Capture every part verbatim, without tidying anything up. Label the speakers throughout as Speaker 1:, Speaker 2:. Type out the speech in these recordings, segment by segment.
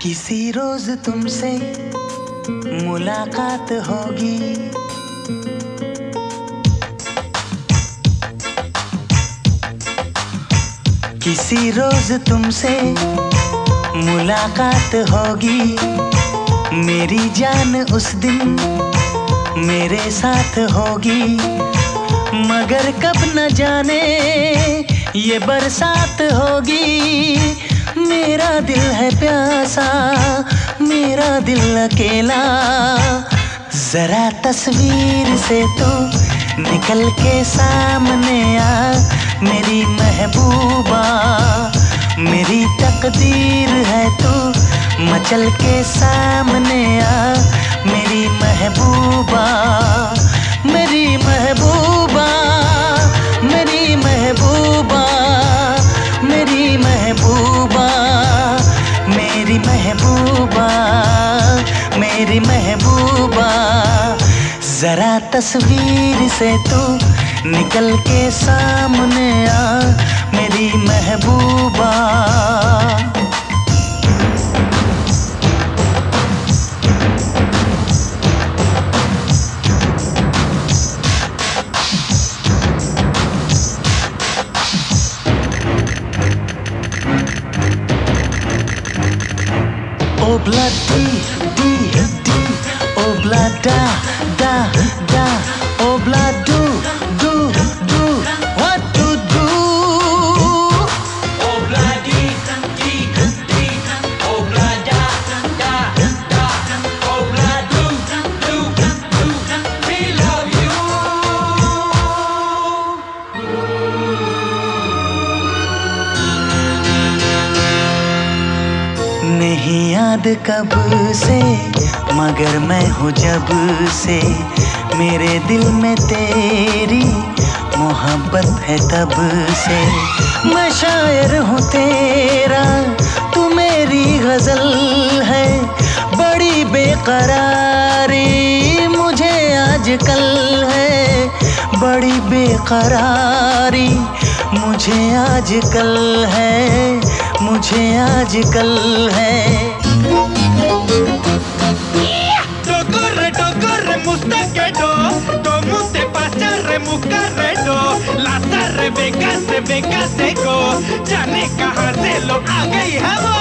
Speaker 1: किसी रोज तुमसे मुलाकात होगी, किसी रोज तुमसे मुलाकात होगी। मेरी जान उस दिन मेरे साथ होगी, मगर कब न जाने ये बरसात होगी। मेरा दिल है प्यासा, मेरा दिल अकेला, जरा तस्वीर से तू निकल के सामने आ मेरी महबूबा। मेरी तकदीर है तू मचल के सामने आ मेरी महबूबा। मेरी महबूबा, मेरी महबूबा, मेरी महबूबा, मेरी महबूबा, मेरी महबूबा। जरा तस्वीर से तू निकल के सामने आ मेरी महबूबा। Obla di di di, obla da da da, obla do do do, what to do?
Speaker 2: Obla di di di, obla da da da, obla do do do, we love you.
Speaker 1: नहीं याद कब से मगर मैं हूँ जब से, मेरे दिल में तेरी मोहब्बत है तब से। मैं शायर हूँ तेरा, तू मेरी गजल है। बड़ी बेकरारी मुझे आजकल है, बड़ी बेकरारी मुझे आजकल है, मुझे आजकल है।
Speaker 2: Corre, corre, mustaquero, como te pasa, remucarredo, la tarde venga, se venga, seco, ya ne kahan se lo aa gayi hai wo.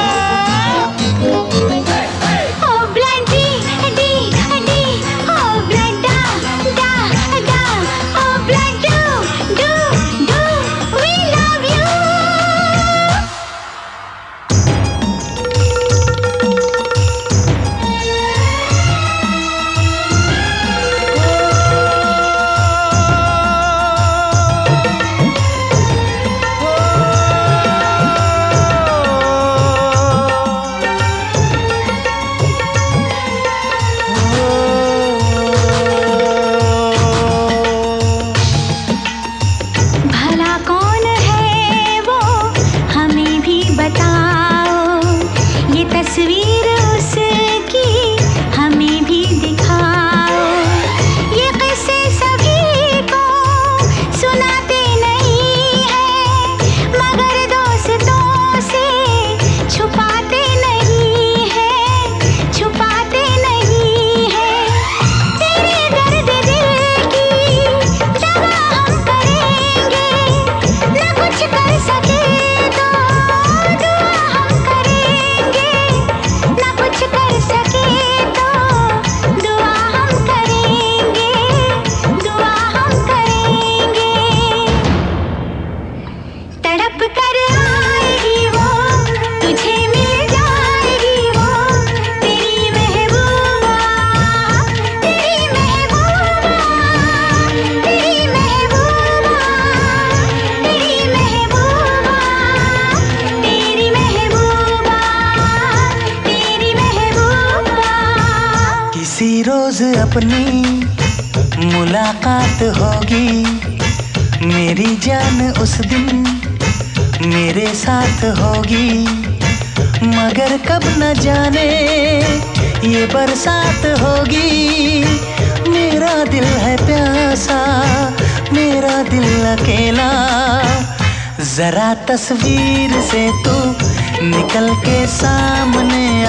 Speaker 3: तस्वीर उसकी हमें भी दिखाओ, ये किस्से सभी को सुनाते नहीं हैं, मगर दोस्तों से छुपाते नहीं हैं, छुपाते नहीं हैं। तेरे दर्द दिल की दवा हम करेंगे, न कुछ कर सके तो दुआ हम करेंगे, ना कुछ कर सके तो दुआ हम करेंगे, दुआ हम करेंगे। तड़प कर आएगी वो, तुझे मिल जाएगी वो, तेरी महबूबा, तेरी महबूबा, तेरी महबूबा, तेरी महबूबा, तेरी महबूबा, तेरी महबूबा।
Speaker 1: किसी रोज अपनी मुलाकात होगी, मेरी जान उस दिन मेरे साथ होगी, मगर कब न जाने ये बरसात होगी। मेरा दिल है प्यासा, मेरा दिल अकेला, जरा तस्वीर से तू निकल के सामने